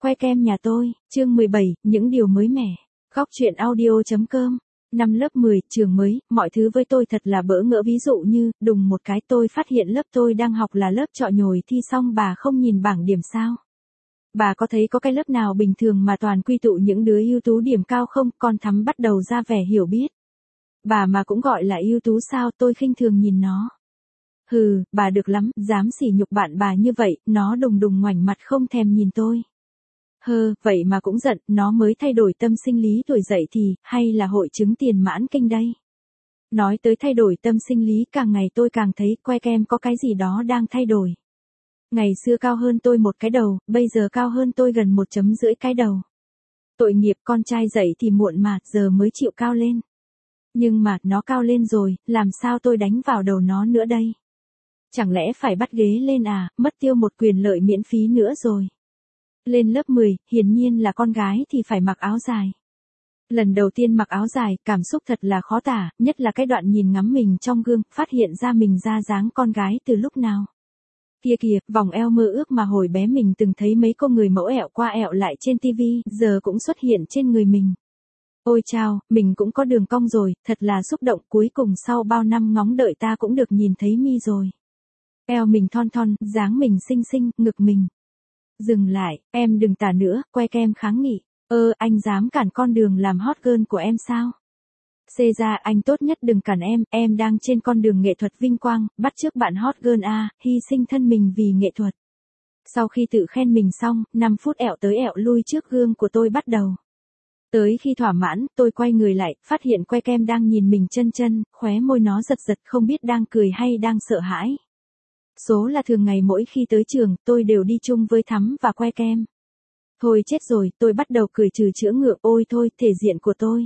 Que kem nhà tôi, chương 17, những điều mới mẻ. Góc truyện audio.com. Năm lớp 10, trường mới, mọi thứ với tôi thật là bỡ ngỡ, ví dụ như, đùng một cái tôi phát hiện lớp tôi đang học là lớp chọi nhồi thi xong bà không nhìn bảng điểm sao? Bà có thấy có cái lớp nào bình thường mà toàn quy tụ những đứa ưu tú điểm cao không? Con Thắm bắt đầu ra vẻ hiểu biết. Bà mà cũng gọi là ưu tú sao? Tôi khinh thường nhìn nó. Hừ, bà được lắm, dám sỉ nhục bạn bà như vậy, nó đùng đùng ngoảnh mặt không thèm nhìn tôi. Vậy mà cũng giận, nó mới thay đổi tâm sinh lý tuổi dậy thì, hay là hội chứng tiền mãn kinh đây? Nói tới thay đổi tâm sinh lý, càng ngày tôi càng thấy Que kem có cái gì đó đang thay đổi. Ngày xưa cao hơn tôi một cái đầu, bây giờ cao hơn tôi gần 1,5 cái đầu. Tội nghiệp, con trai dậy thì muộn mà, giờ mới chịu cao lên. Nhưng mà, nó cao lên rồi, làm sao tôi đánh vào đầu nó nữa đây? Chẳng lẽ phải bắt ghế lên à, mất tiêu một quyền lợi miễn phí nữa rồi. Lên lớp 10, hiển nhiên là con gái thì phải mặc áo dài. Lần đầu tiên mặc áo dài, cảm xúc thật là khó tả, nhất là cái đoạn nhìn ngắm mình trong gương, phát hiện ra mình ra dáng con gái từ lúc nào. Kia kìa, vòng eo mơ ước mà hồi bé mình từng thấy mấy cô người mẫu ẹo qua ẹo lại trên tivi, giờ cũng xuất hiện trên người mình. Ôi chao, mình cũng có đường cong rồi, thật là xúc động, cuối cùng sau bao năm ngóng đợi ta cũng được nhìn thấy mi rồi. Eo mình thon thon, dáng mình xinh xinh, ngực mình. Dừng lại, em đừng tả nữa, Que kem kháng nghị. Anh dám cản con đường làm hot girl của em sao? Xê ra anh tốt nhất đừng cản em đang trên con đường nghệ thuật vinh quang, bắt chước bạn hot girl hy sinh thân mình vì nghệ thuật. Sau khi tự khen mình xong, 5 phút ẹo tới ẹo lui trước gương của tôi bắt đầu. Tới khi thỏa mãn, tôi quay người lại, phát hiện Que kem đang nhìn mình chân, khóe môi nó giật giật không biết đang cười hay đang sợ hãi. Số là thường ngày mỗi khi tới trường, tôi đều đi chung với Thắm và Que kem. Thôi chết rồi, tôi bắt đầu cười trừ chữa ngượng, ôi thôi, thể diện của tôi.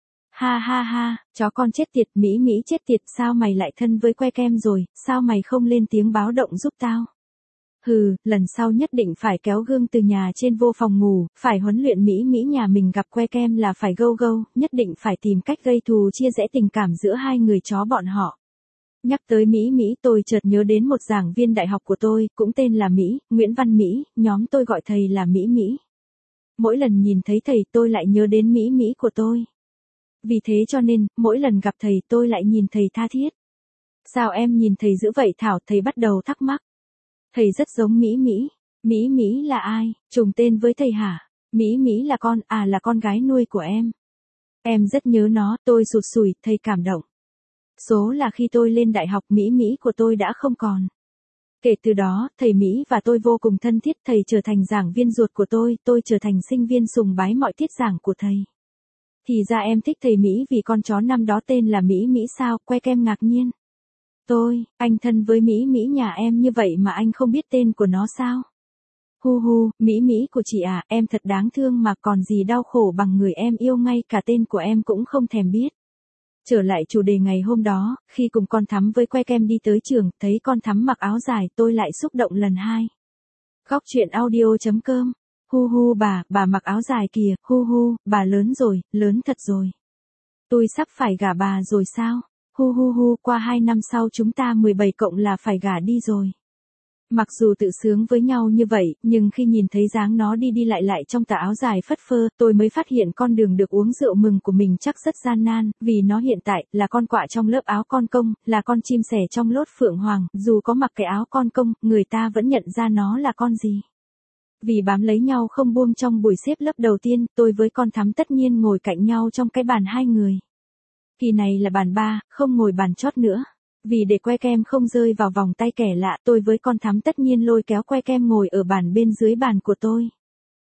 Ha, chó con chết tiệt, Mỹ chết tiệt, sao mày lại thân với Que kem rồi, sao mày không lên tiếng báo động giúp tao? Lần sau nhất định phải kéo gương từ nhà trên vô phòng ngủ, phải huấn luyện Mỹ nhà mình gặp Que kem là phải gâu, nhất định phải tìm cách gây thù chia rẽ tình cảm giữa hai người chó bọn họ. Nhắc tới Mỹ tôi chợt nhớ đến một giảng viên đại học của tôi, cũng tên là Nguyễn Văn Mỹ, nhóm tôi gọi thầy là Mỹ. Mỗi lần nhìn thấy thầy tôi lại nhớ đến Mỹ của tôi. Vì thế cho nên, mỗi lần gặp thầy tôi lại nhìn thầy tha thiết. Sao em nhìn thầy dữ vậy Thảo? Thầy bắt đầu thắc mắc. Thầy rất giống Mỹ. Mỹ là ai? Trùng tên với thầy hả? Mỹ là con gái nuôi của em. Em rất nhớ nó, tôi sụt sùi, thầy cảm động. Số là khi tôi lên đại học Mỹ của tôi đã không còn. Kể từ đó, thầy Mỹ và tôi vô cùng thân thiết, thầy trở thành giảng viên ruột của tôi trở thành sinh viên sùng bái mọi tiết giảng của thầy. Thì ra em thích thầy Mỹ vì con chó năm đó tên là Mỹ sao? Que kem ngạc nhiên. Anh thân với Mỹ nhà em như vậy mà anh không biết tên của nó sao? Mỹ của chị à, em thật đáng thương mà còn gì đau khổ bằng người em yêu ngay cả tên của em cũng không thèm biết. Trở lại chủ đề ngày hôm đó, khi cùng con Thắm với Que kem đi tới trường, thấy con Thắm mặc áo dài, tôi lại xúc động lần 2. Góc truyện audio.com. Bà mặc áo dài kìa, bà lớn rồi, lớn thật rồi. Tôi sắp phải gả bà rồi sao? Qua 2 năm sau chúng ta 17 cộng là phải gả đi rồi. Mặc dù tự sướng với nhau như vậy, nhưng khi nhìn thấy dáng nó đi lại trong tà áo dài phất phơ, tôi mới phát hiện con đường được uống rượu mừng của mình chắc rất gian nan, vì nó hiện tại là con quạ trong lớp áo con công, là con chim sẻ trong lốt phượng hoàng, dù có mặc cái áo con công, người ta vẫn nhận ra nó là con gì. Vì bám lấy nhau không buông trong buổi xếp lớp đầu tiên, tôi với con Thắm tất nhiên ngồi cạnh nhau trong cái bàn 2 người. Kỳ này là bàn 3, không ngồi bàn chót nữa. Vì để Que kem không rơi vào vòng tay kẻ lạ, tôi với con Thắm tất nhiên lôi kéo Que kem ngồi ở bàn bên dưới bàn của tôi.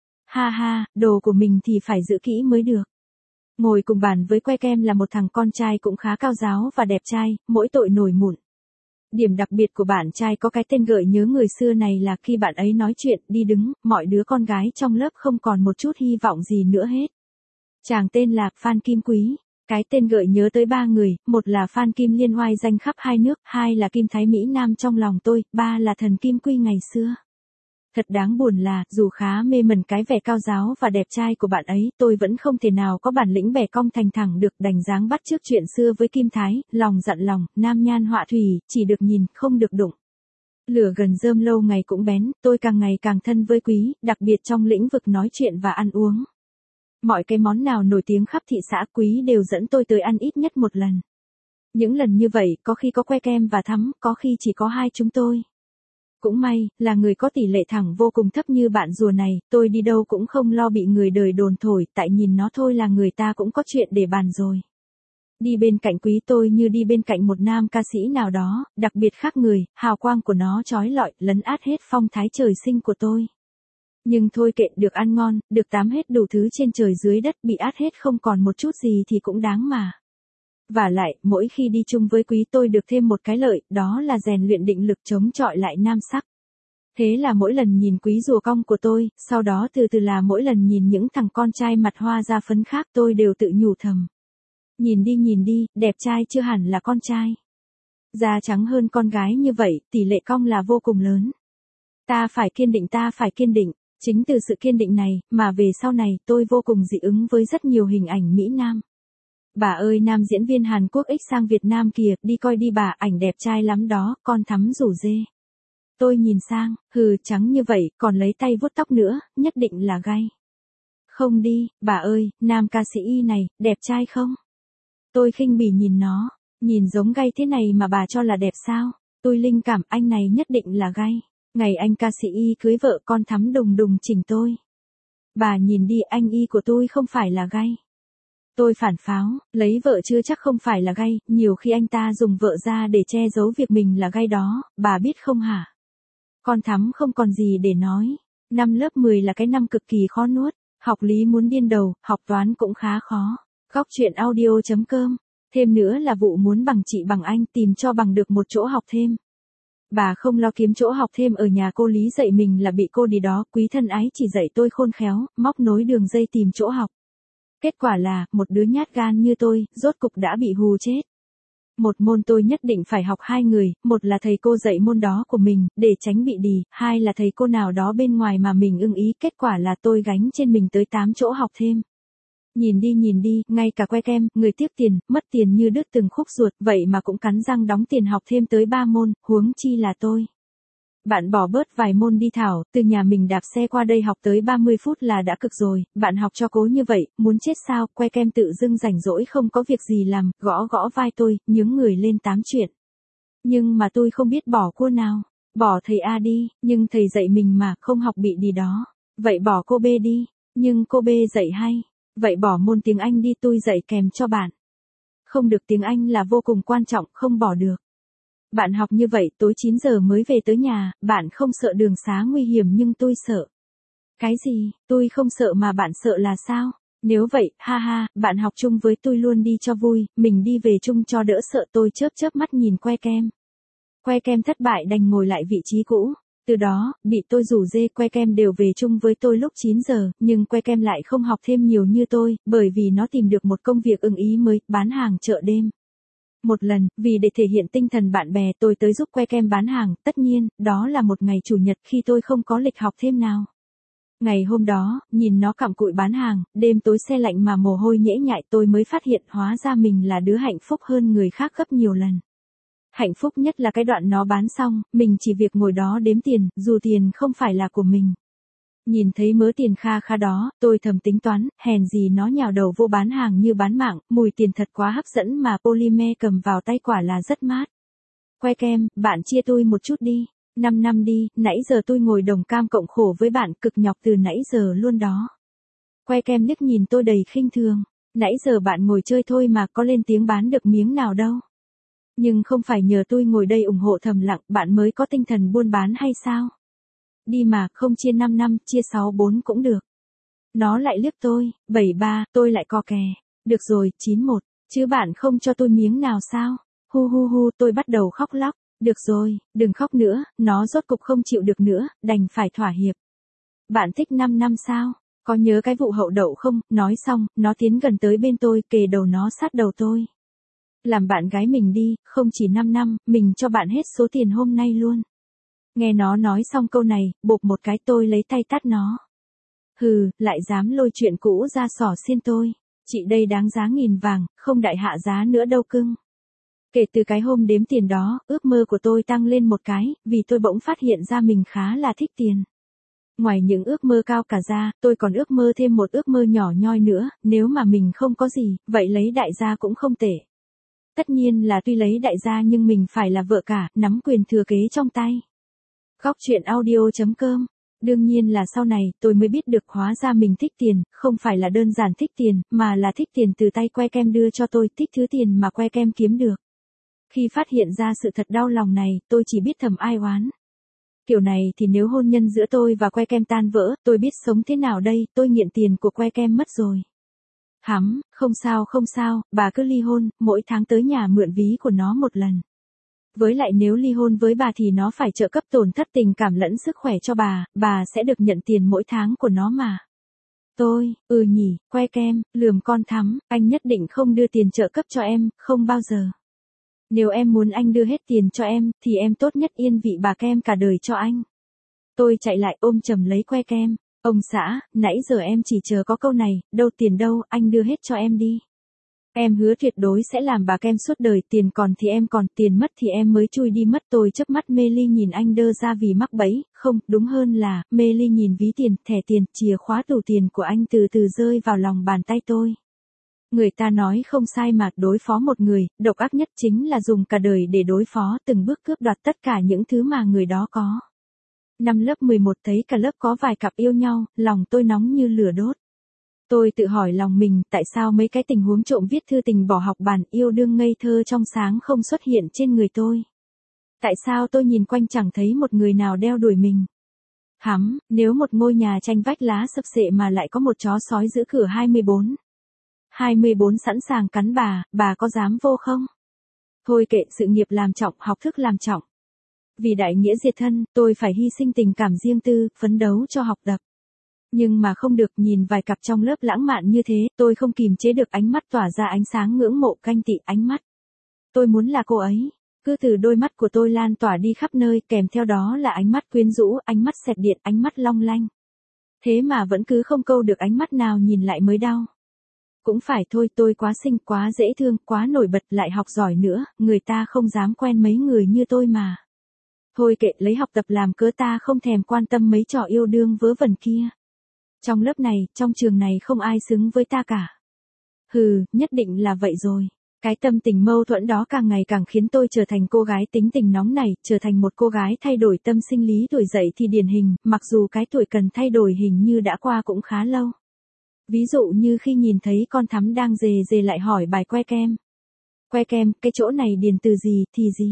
Đồ của mình thì phải giữ kỹ mới được. Ngồi cùng bàn với Que kem là một thằng con trai cũng khá cao ráo và đẹp trai, mỗi tội nổi mụn. Điểm đặc biệt của bạn trai có cái tên gợi nhớ người xưa này là khi bạn ấy nói chuyện, đi đứng, mọi đứa con gái trong lớp không còn một chút hy vọng gì nữa hết. Chàng tên là Phan Kim Quý. Cái tên gợi nhớ tới 3 người, một là Phan Kim Liên oai danh khắp 2 nước, 2 là Kim Thái Mỹ Nam trong lòng tôi, 3 là thần Kim Quy ngày xưa. Thật đáng buồn là, dù khá mê mẩn cái vẻ cao ráo và đẹp trai của bạn ấy, tôi vẫn không thể nào có bản lĩnh bẻ cong thành thẳng được, đành dáng bắt chước chuyện xưa với Kim Thái, lòng dặn lòng, nam nhan họa thủy, chỉ được nhìn, không được đụng. Lửa gần rơm lâu ngày cũng bén, tôi càng ngày càng thân với Quý, đặc biệt trong lĩnh vực nói chuyện và ăn uống. Mọi cái món nào nổi tiếng khắp thị xã Quý đều dẫn tôi tới ăn ít nhất một lần. Những lần như vậy, có khi có que kem và thắm, có khi chỉ có hai chúng tôi. Cũng may, là người có tỷ lệ thẳng vô cùng thấp như bạn rùa này, tôi đi đâu cũng không lo bị người đời đồn thổi, tại nhìn nó thôi là người ta cũng có chuyện để bàn rồi. Đi bên cạnh Quý tôi như đi bên cạnh một nam ca sĩ nào đó, đặc biệt khác người, hào quang của nó chói lọi, lấn át hết phong thái trời sinh của tôi. Nhưng thôi kệ, được ăn ngon, được tám hết đủ thứ trên trời dưới đất, bị át hết không còn một chút gì thì cũng đáng mà. Và lại, mỗi khi đi chung với Quý tôi được thêm một cái lợi, đó là rèn luyện định lực chống chọi lại nam sắc. Thế là mỗi lần nhìn Quý rùa cong của tôi, sau đó từ từ là mỗi lần nhìn những thằng con trai mặt hoa da phấn khác tôi đều tự nhủ thầm. Nhìn đi, đẹp trai chưa hẳn là con trai. Da trắng hơn con gái như vậy, tỷ lệ cong là vô cùng lớn. Ta phải kiên định. Chính từ sự kiên định này, mà về sau này tôi vô cùng dị ứng với rất nhiều hình ảnh Mỹ Nam. Bà ơi, nam diễn viên Hàn Quốc X sang Việt Nam kìa, đi coi đi bà, ảnh đẹp trai lắm đó, con Thắm rủ dê. Tôi nhìn sang, trắng như vậy, còn lấy tay vuốt tóc nữa, nhất định là gay. Không đi, bà ơi, nam ca sĩ Y này, đẹp trai không? Tôi khinh bỉ nhìn nó, nhìn giống gay thế này mà bà cho là đẹp sao? Tôi linh cảm anh này nhất định là gay. Ngày anh ca sĩ Y cưới vợ con Thắm đùng đùng chỉnh tôi. Bà nhìn đi, anh Y của tôi không phải là gay. Tôi phản pháo, lấy vợ chưa chắc không phải là gay, nhiều khi anh ta dùng vợ ra để che giấu việc mình là gay đó, bà biết không hả? Con Thắm không còn gì để nói. Năm lớp 10 là cái năm cực kỳ khó nuốt, học lý muốn điên đầu, học toán cũng khá khó. Góc truyện audio.com. Thêm nữa là vụ muốn bằng chị bằng anh, tìm cho bằng được một chỗ học thêm. Bà không lo kiếm chỗ học thêm ở nhà cô Lý dạy mình là bị cô đi đó, Quý thân ái chỉ dạy tôi khôn khéo, móc nối đường dây tìm chỗ học. Kết quả là, một đứa nhát gan như tôi, rốt cục đã bị hù chết. Một môn tôi nhất định phải học hai người, một là thầy cô dạy môn đó của mình, để tránh bị đì, hai là thầy cô nào đó bên ngoài mà mình ưng ý, kết quả là tôi gánh trên mình tới 8 chỗ học thêm. Nhìn đi, ngay cả que kem, người tiếp tiền, mất tiền như đứt từng khúc ruột, vậy mà cũng cắn răng đóng tiền học thêm tới 3 môn, huống chi là tôi. Bạn bỏ bớt vài môn đi thảo, từ nhà mình đạp xe qua đây học tới 30 phút là đã cực rồi, bạn học cho cố như vậy, muốn chết sao, que kem tự dưng rảnh rỗi không có việc gì làm, gõ vai tôi, nhướng người lên tám chuyện. Nhưng mà tôi không biết bỏ cua nào, bỏ thầy A đi, nhưng thầy dạy mình mà, không học bị đi đó. Vậy bỏ cô B đi, nhưng cô B dạy hay. Vậy bỏ môn tiếng Anh đi, tôi dạy kèm cho bạn. Không được, tiếng Anh là vô cùng quan trọng, không bỏ được. Bạn học như vậy, tối 9 giờ mới về tới nhà, bạn không sợ đường xá nguy hiểm nhưng tôi sợ. Cái gì, tôi không sợ mà bạn sợ là sao? Nếu vậy, ha ha, bạn học chung với tôi luôn đi cho vui, mình đi về chung cho đỡ sợ, tôi chớp mắt nhìn que kem. Que kem thất bại đành ngồi lại vị trí cũ. Từ đó, bị tôi rủ dê, que kem đều về chung với tôi lúc 9 giờ, nhưng que kem lại không học thêm nhiều như tôi, bởi vì nó tìm được một công việc ưng ý mới, bán hàng chợ đêm. Một lần, vì để thể hiện tinh thần bạn bè tôi tới giúp que kem bán hàng, tất nhiên, đó là một ngày chủ nhật khi tôi không có lịch học thêm nào. Ngày hôm đó, nhìn nó cặm cụi bán hàng, đêm tối se lạnh mà mồ hôi nhễ nhại tôi mới phát hiện hóa ra mình là đứa hạnh phúc hơn người khác gấp nhiều lần. Hạnh phúc nhất là cái đoạn nó bán xong, mình chỉ việc ngồi đó đếm tiền, dù tiền không phải là của mình. Nhìn thấy mớ tiền kha đó, tôi thầm tính toán, hèn gì nó nhào đầu vô bán hàng như bán mạng, mùi tiền thật quá hấp dẫn mà polymer cầm vào tay quả là rất mát. Que kem, bạn chia tôi một chút đi. 5 năm đi, nãy giờ tôi ngồi đồng cam cộng khổ với bạn, cực nhọc từ nãy giờ luôn đó. Que kem liếc nhìn tôi đầy khinh thường. Nãy giờ bạn ngồi chơi thôi mà có lên tiếng bán được miếng nào đâu. Nhưng không phải nhờ tôi ngồi đây ủng hộ thầm lặng, bạn mới có tinh thần buôn bán hay sao? Đi mà, không chia 5 năm, chia 6-4 cũng được. Nó lại liếc tôi, 7-3, tôi lại co kè. Được rồi, 9-1, chứ bạn không cho tôi miếng nào sao? Hu, tôi bắt đầu khóc lóc. Được rồi, đừng khóc nữa, nó rốt cục không chịu được nữa, đành phải thỏa hiệp. Bạn thích 5 năm sao? Có nhớ cái vụ hậu đậu không? Nói xong, nó tiến gần tới bên tôi, kề đầu nó sát đầu tôi. Làm bạn gái mình đi, không chỉ 5 năm, mình cho bạn hết số tiền hôm nay luôn. Nghe nó nói xong câu này, bộp một cái tôi lấy tay tát nó. Lại dám lôi chuyện cũ ra xỏ xiên tôi. Chị đây đáng giá 1000 vàng, không đại hạ giá nữa đâu cưng. Kể từ cái hôm đếm tiền đó, ước mơ của tôi tăng lên một cái, vì tôi bỗng phát hiện ra mình khá là thích tiền. Ngoài những ước mơ cao cả ra, tôi còn ước mơ thêm một ước mơ nhỏ nhoi nữa, nếu mà mình không có gì, vậy lấy đại gia cũng không tệ. Tất nhiên là tuy lấy đại gia nhưng mình phải là vợ cả, nắm quyền thừa kế trong tay. Góc truyện audio.com. Đương nhiên là sau này, tôi mới biết được hóa ra mình thích tiền, không phải là đơn giản thích tiền, mà là thích tiền từ tay que kem đưa cho tôi, thích thứ tiền mà que kem kiếm được. Khi phát hiện ra sự thật đau lòng này, tôi chỉ biết thầm ai oán. Kiểu này thì nếu hôn nhân giữa tôi và que kem tan vỡ, tôi biết sống thế nào đây, tôi nghiện tiền của que kem mất rồi. Không sao, bà cứ ly hôn, mỗi tháng tới nhà mượn ví của nó một lần. Với lại nếu ly hôn với bà thì nó phải trợ cấp tổn thất tình cảm lẫn sức khỏe cho bà sẽ được nhận tiền mỗi tháng của nó mà. Tôi, nhỉ, que kem, lườm con thắm, anh nhất định không đưa tiền trợ cấp cho em, không bao giờ. Nếu em muốn anh đưa hết tiền cho em, thì em tốt nhất yên vị bà kem cả đời cho anh. Tôi chạy lại ôm chầm lấy que kem. Ông xã, nãy giờ em chỉ chờ có câu này, đâu tiền đâu, anh đưa hết cho em đi. Em hứa tuyệt đối sẽ làm bà kem suốt đời, tiền còn thì em còn, tiền mất thì em mới chui đi mất. Tôi chớp mắt mê ly nhìn anh đơ ra vì mắc bẫy, không, đúng hơn là, mê ly nhìn ví tiền, thẻ tiền, chìa khóa tủ tiền của anh từ từ rơi vào lòng bàn tay tôi. Người ta nói không sai mà, đối phó một người, độc ác nhất chính là dùng cả đời để đối phó, từng bước cướp đoạt tất cả những thứ mà người đó có. Năm lớp 11 thấy cả lớp có vài cặp yêu nhau, lòng tôi nóng như lửa đốt. Tôi tự hỏi lòng mình, tại sao mấy cái tình huống trộm viết thư tình bỏ học bàn yêu đương ngây thơ trong sáng không xuất hiện trên người tôi? Tại sao tôi nhìn quanh chẳng thấy một người nào đeo đuổi mình? Nếu một ngôi nhà tranh vách lá sập xệ mà lại có một chó sói giữ cửa 24 sẵn sàng cắn bà có dám vô không? Thôi kệ, sự nghiệp làm trọng, học thức làm trọng. Vì đại nghĩa diệt thân, tôi phải hy sinh tình cảm riêng tư, phấn đấu cho học tập. Nhưng mà không được, nhìn vài cặp trong lớp lãng mạn như thế, tôi không kìm chế được ánh mắt tỏa ra ánh sáng ngưỡng mộ ganh tị ánh mắt. Tôi muốn là cô ấy. Cứ từ đôi mắt của tôi lan tỏa đi khắp nơi, kèm theo đó là ánh mắt quyến rũ, ánh mắt xẹt điện, ánh mắt long lanh. Thế mà vẫn cứ không câu được ánh mắt nào nhìn lại mới đau. Cũng phải thôi, tôi quá xinh, quá dễ thương, quá nổi bật, lại học giỏi nữa, người ta không dám quen mấy người như tôi mà. Thôi kệ, lấy học tập làm cớ, ta không thèm quan tâm mấy trò yêu đương vớ vẩn kia. Trong lớp này, trong trường này không ai xứng với ta cả. Nhất định là vậy rồi. Cái tâm tình mâu thuẫn đó càng ngày càng khiến tôi trở thành cô gái tính tình nóng nảy, trở thành một cô gái thay đổi tâm sinh lý tuổi dậy thì điển hình, mặc dù cái tuổi cần thay đổi hình như đã qua cũng khá lâu. Ví dụ như khi nhìn thấy con Thắm đang dề lại hỏi bài que kem. Que kem, cái chỗ này điền từ gì thì gì?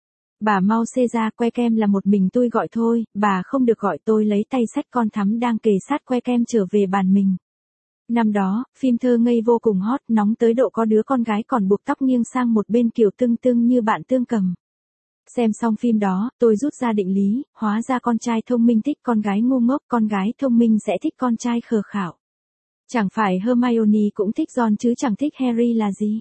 Bà mau xê ra, que kem là một mình tôi gọi thôi, bà không được gọi. Tôi lấy tay xách con Thắm đang kề sát que kem trở về bàn mình. Năm đó, phim thơ ngây vô cùng hot, nóng tới độ có đứa con gái còn buộc tóc nghiêng sang một bên kiểu tưng tưng như bạn Tương Cầm. Xem xong phim đó, tôi rút ra định lý, hóa ra con trai thông minh thích con gái ngu ngốc, con gái thông minh sẽ thích con trai khờ khảo. Chẳng phải Hermione cũng thích Ron chứ chẳng thích Harry là gì?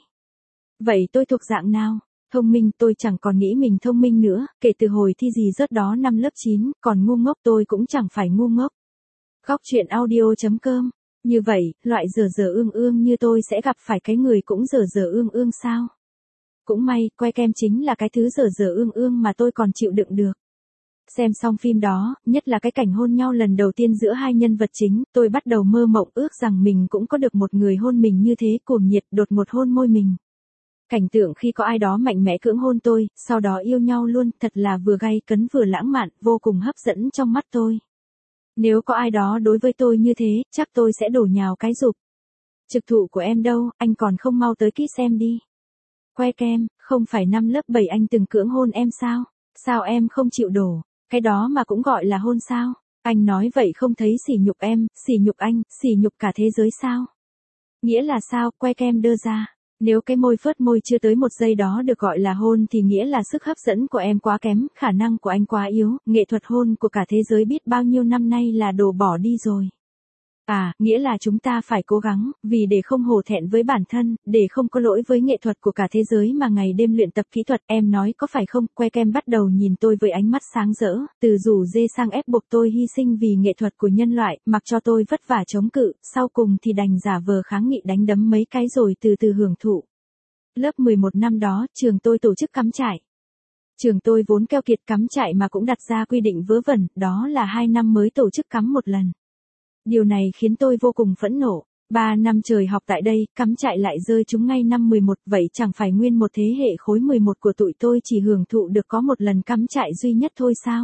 Vậy tôi thuộc dạng nào? Thông minh, tôi chẳng còn nghĩ mình thông minh nữa, kể từ hồi thi gì rớt đó năm lớp 9, còn ngu ngốc tôi cũng chẳng phải ngu ngốc. Góc truyện audio.com. Như vậy, loại dở ương như tôi sẽ gặp phải cái người cũng dở ương sao? Cũng may, que kem chính là cái thứ dở ương mà tôi còn chịu đựng được. Xem xong phim đó, nhất là cái cảnh hôn nhau lần đầu tiên giữa hai nhân vật chính, tôi bắt đầu mơ mộng ước rằng mình cũng có được một người hôn mình như thế, cuồng nhiệt đột ngột hôn môi mình. Cảnh tượng khi có ai đó mạnh mẽ cưỡng hôn tôi, sau đó yêu nhau luôn, thật là vừa gay cấn vừa lãng mạn, vô cùng hấp dẫn trong mắt tôi. Nếu có ai đó đối với tôi như thế, chắc tôi sẽ đổ nhào cái rụp. Trực thụ của em đâu, anh còn không mau tới ký xem đi. Que kem, không phải năm lớp 7 anh từng cưỡng hôn em sao? Sao em không chịu đổ? Cái đó mà cũng gọi là hôn sao? Anh nói vậy không thấy sỉ nhục em, sỉ nhục anh, sỉ nhục cả thế giới sao? Nghĩa là sao? Que kem đưa ra. Nếu cái môi phớt môi chưa tới một giây đó được gọi là hôn thì nghĩa là sức hấp dẫn của em quá kém, khả năng của anh quá yếu, nghệ thuật hôn của cả thế giới biết bao nhiêu năm nay là đổ bỏ đi rồi. Nghĩa là chúng ta phải cố gắng, vì để không hổ thẹn với bản thân, để không có lỗi với nghệ thuật của cả thế giới mà ngày đêm luyện tập kỹ thuật, em nói có phải không? Que kem bắt đầu nhìn tôi với ánh mắt sáng rỡ, từ rủ dê sang ép buộc tôi hy sinh vì nghệ thuật của nhân loại, mặc cho tôi vất vả chống cự, sau cùng thì đành giả vờ kháng nghị đánh đấm mấy cái rồi từ từ hưởng thụ. Lớp 11 năm đó, trường tôi tổ chức cắm trại. Trường tôi vốn keo kiệt cắm trại mà cũng đặt ra quy định vớ vẩn, đó là 2 năm mới tổ chức cắm một lần. Điều này khiến tôi vô cùng phẫn nộ. 3 năm trời học tại đây, cắm trại lại rơi trúng ngay năm 11, vậy chẳng phải nguyên một thế hệ khối 11 của tụi tôi chỉ hưởng thụ được có một lần cắm trại duy nhất thôi sao?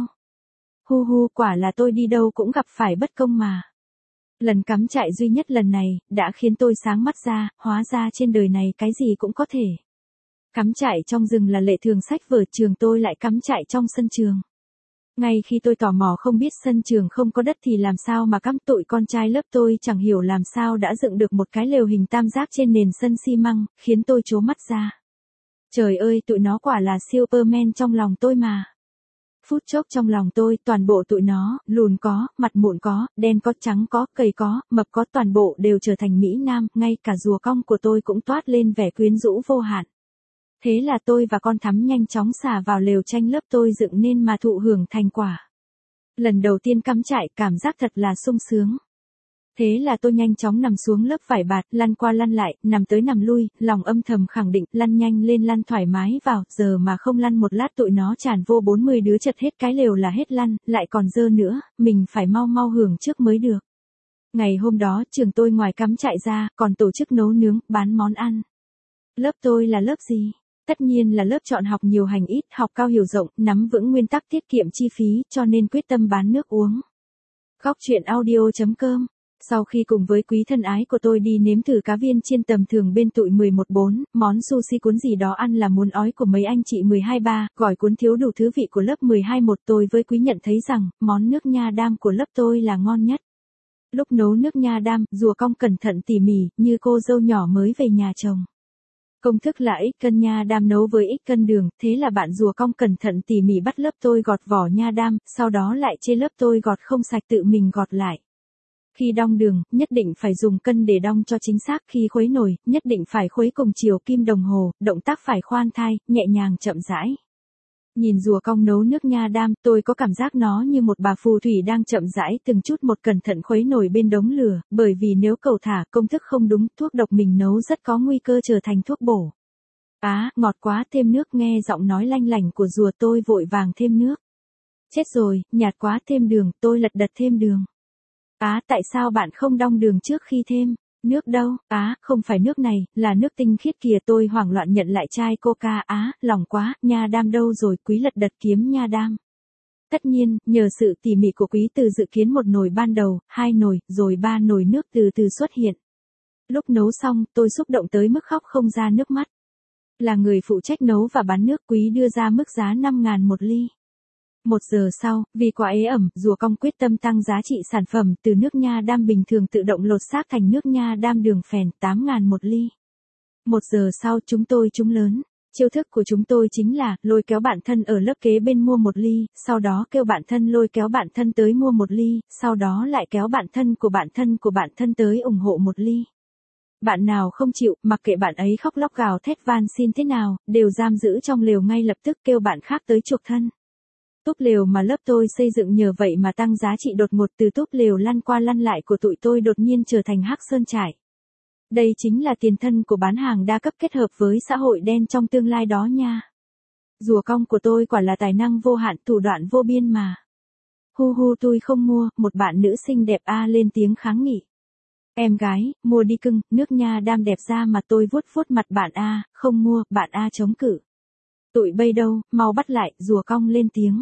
Hu hu, quả là tôi đi đâu cũng gặp phải bất công mà. Lần cắm trại duy nhất lần này, đã khiến tôi sáng mắt ra, hóa ra trên đời này cái gì cũng có thể. Cắm trại trong rừng là lệ thường sách vở, trường tôi lại cắm trại trong sân trường. Ngay khi tôi tò mò không biết sân trường không có đất thì làm sao mà cắm, tụi con trai lớp tôi chẳng hiểu làm sao đã dựng được một cái lều hình tam giác trên nền sân xi măng, khiến tôi trố mắt ra. Trời ơi, tụi nó quả là Superman trong lòng tôi mà. Phút chốc trong lòng tôi, toàn bộ tụi nó, lùn có, mặt mụn có, đen có, trắng có, gầy có, mập có, toàn bộ đều trở thành Mỹ Nam, ngay cả rùa cong của tôi cũng toát lên vẻ quyến rũ vô hạn. Thế là tôi và con Thắm nhanh chóng xả vào lều tranh lớp tôi dựng nên mà thụ hưởng thành quả. Lần đầu tiên cắm trại, cảm giác thật là sung sướng. Thế là tôi nhanh chóng nằm xuống lớp vải bạt, lăn qua lăn lại, nằm tới nằm lui, lòng âm thầm khẳng định, lăn nhanh lên lăn thoải mái vào, giờ mà không lăn một lát tụi nó tràn vô 40 đứa chật hết cái lều là hết lăn, lại còn dơ nữa, mình phải mau mau hưởng trước mới được. Ngày hôm đó, trường tôi ngoài cắm trại ra, còn tổ chức nấu nướng, bán món ăn. Lớp tôi là lớp gì? Tất nhiên là lớp chọn học nhiều hành ít, học cao hiểu rộng, nắm vững nguyên tắc tiết kiệm chi phí, cho nên quyết tâm bán nước uống. Góc truyện audio.com. Sau khi cùng với quý thân ái của tôi đi nếm thử cá viên chiên tầm thường bên tụi 11-4, món sushi cuốn gì đó ăn là muốn ói của mấy anh chị 12-3, gỏi cuốn thiếu đủ thứ vị của lớp 12-1, tôi với quý nhận thấy rằng, món nước nha đam của lớp tôi là ngon nhất. Lúc nấu nước nha đam, rùa cong cẩn thận tỉ mỉ, như cô dâu nhỏ mới về nhà chồng. Công thức là x cân nha đam nấu với x cân đường, thế là bạn rùa cong cẩn thận tỉ mỉ bắt lớp tôi gọt vỏ nha đam, sau đó lại chê lớp tôi gọt không sạch tự mình gọt lại. Khi đong đường, nhất định phải dùng cân để đong cho chính xác, khi khuấy nồi, nhất định phải khuấy cùng chiều kim đồng hồ, động tác phải khoan thai, nhẹ nhàng chậm rãi. Nhìn rùa cong nấu nước nha đam, tôi có cảm giác nó như một bà phù thủy đang chậm rãi từng chút một cẩn thận khuấy nồi bên đống lửa, bởi vì nếu cầu thả, công thức không đúng, thuốc độc mình nấu rất có nguy cơ trở thành thuốc bổ. Ngọt quá, thêm nước, nghe giọng nói lanh lảnh của rùa tôi vội vàng thêm nước. Chết rồi, nhạt quá, thêm đường, tôi lật đật thêm đường. Tại sao bạn không đong đường trước khi thêm? Nước đâu? Không phải nước này, là nước tinh khiết kìa, tôi hoảng loạn nhận lại chai coca. Lòng quá, nha đam đâu rồi, quý lật đật kiếm nha đam. Tất nhiên, nhờ sự tỉ mỉ của quý từ dự kiến một nồi ban đầu, 2 nồi, rồi 3 nồi nước từ từ xuất hiện. Lúc nấu xong, tôi xúc động tới mức khóc không ra nước mắt. Là người phụ trách nấu và bán nước, quý đưa ra mức giá 5.000 một ly. 1 giờ sau, vì quá ế ẩm, rùa cong quyết tâm tăng giá trị sản phẩm, từ nước nha đam bình thường tự động lột xác thành nước nha đam đường phèn, 8.000 một ly. 1 giờ sau, chúng tôi trúng lớn. Chiêu thức của chúng tôi chính là, lôi kéo bạn thân ở lớp kế bên mua 1 ly, sau đó kêu bạn thân lôi kéo bạn thân tới mua 1 ly, sau đó lại kéo bạn thân của bạn thân tới ủng hộ 1 ly. Bạn nào không chịu, mặc kệ bạn ấy khóc lóc gào thét van xin thế nào, đều giam giữ trong lều ngay lập tức, kêu bạn khác tới chuộc thân. Túp lều mà lớp tôi xây dựng nhờ vậy mà tăng giá trị đột ngột, từ túp lều lăn qua lăn lại của tụi tôi đột nhiên trở thành hắc sơn trại. Đây chính là tiền thân của bán hàng đa cấp kết hợp với xã hội đen trong tương lai đó nha. Rùa cong của tôi quả là tài năng vô hạn, thủ đoạn vô biên mà. Hu hu, tôi không mua, một bạn nữ xinh đẹp lên tiếng kháng nghị. Em gái, mua đi cưng, nước nha đam đẹp ra mà, tôi vuốt vuốt mặt bạn không mua, bạn chống cự. Tụi bây đâu, mau bắt lại, rùa cong lên tiếng.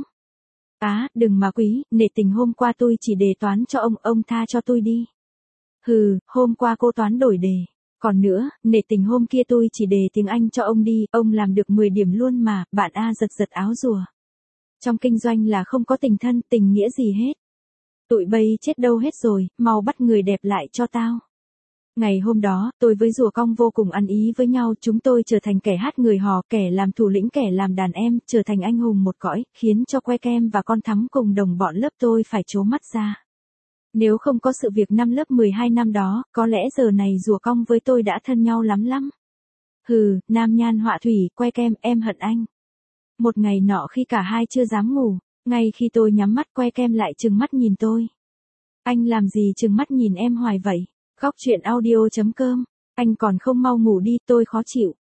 Đừng mà quý, nể tình hôm qua tôi chỉ đề toán cho ông tha cho tôi đi. Hừ, hôm qua cô toán đổi đề. Còn nữa, nể tình hôm kia tôi chỉ đề tiếng Anh cho ông đi, ông làm được 10 điểm luôn mà, bạn giật giật áo rùa. Trong kinh doanh là không có tình thân, tình nghĩa gì hết. Tụi bây chết đâu hết rồi, mau bắt người đẹp lại cho tao. Ngày hôm đó, tôi với rùa cong vô cùng ăn ý với nhau, chúng tôi trở thành kẻ hát người hò, kẻ làm thủ lĩnh, kẻ làm đàn em, trở thành anh hùng một cõi, khiến cho Que Kem và con Thắm cùng đồng bọn lớp tôi phải trố mắt ra. Nếu không có sự việc năm lớp 12 năm đó, có lẽ giờ này rùa cong với tôi đã thân nhau lắm lắm. Hừ, nam nhan họa thủy, Que Kem, em hận anh. Một ngày nọ khi cả hai chưa dám ngủ, ngay khi tôi nhắm mắt, Que Kem lại trừng mắt nhìn tôi. Anh làm gì trừng mắt nhìn em hoài vậy? Góc truyện audio.com. Anh còn không mau ngủ đi, tôi khó chịu.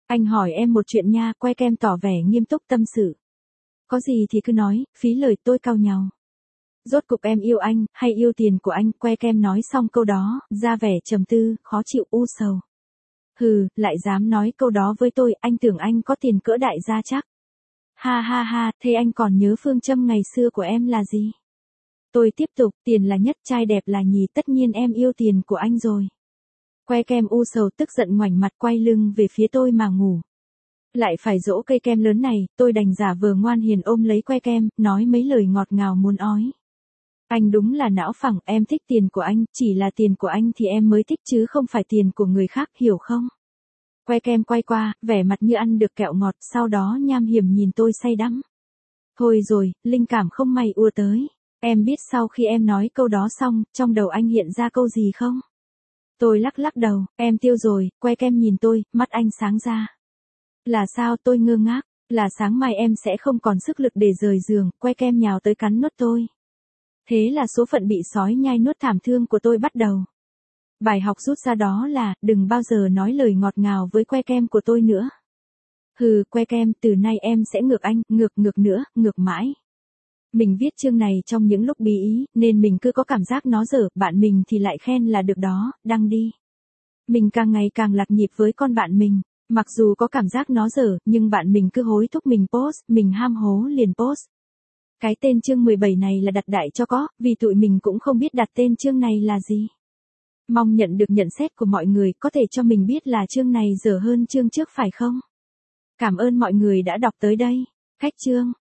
Anh hỏi em một chuyện nha, que kem tỏ vẻ nghiêm túc tâm sự. Có gì thì cứ nói, phí lời tôi cau nhàu. Rốt cục em yêu anh, hay yêu tiền của anh, que kem nói xong câu đó, ra vẻ trầm tư, khó chịu u sầu. Hừ, lại dám nói câu đó với tôi, anh tưởng anh có tiền cỡ đại gia chắc. Ha ha ha, thế anh còn nhớ phương châm ngày xưa của em là gì? Tôi tiếp tục, tiền là nhất, trai đẹp là nhì, tất nhiên em yêu tiền của anh rồi. Que kem u sầu tức giận ngoảnh mặt quay lưng về phía tôi mà ngủ. Lại phải dỗ cây kem lớn này, tôi đành giả vờ ngoan hiền ôm lấy que kem, nói mấy lời ngọt ngào muốn ói. Anh đúng là não phẳng, em thích tiền của anh, chỉ là tiền của anh thì em mới thích chứ không phải tiền của người khác, hiểu không? Que kem quay qua, vẻ mặt như ăn được kẹo ngọt, sau đó nham hiểm nhìn tôi say đắm. Thôi rồi, linh cảm không may ùa tới. Em biết sau khi em nói câu đó xong, trong đầu anh hiện ra câu gì không? Tôi lắc lắc đầu, em tiêu rồi, que kem nhìn tôi, mắt anh sáng ra. Là sao, tôi ngơ ngác, là sáng mai em sẽ không còn sức lực để rời giường, que kem nhào tới cắn nuốt tôi. Thế là số phận bị sói nhai nuốt thảm thương của tôi bắt đầu. Bài học rút ra đó là, đừng bao giờ nói lời ngọt ngào với que kem của tôi nữa. Hừ, que kem, từ nay em sẽ ngược anh, ngược nữa, ngược mãi. Mình viết chương này trong những lúc bí ý, nên mình cứ có cảm giác nó dở, bạn mình thì lại khen là được đó, đăng đi. Mình càng ngày càng lạc nhịp với con bạn mình, mặc dù có cảm giác nó dở, nhưng bạn mình cứ hối thúc mình post, mình ham hố liền post. Cái tên chương 17 này là đặt đại cho có, vì tụi mình cũng không biết đặt tên chương này là gì. Mong nhận được nhận xét của mọi người, có thể cho mình biết là chương này dở hơn chương trước phải không? Cảm ơn mọi người đã đọc tới đây. Khách chương.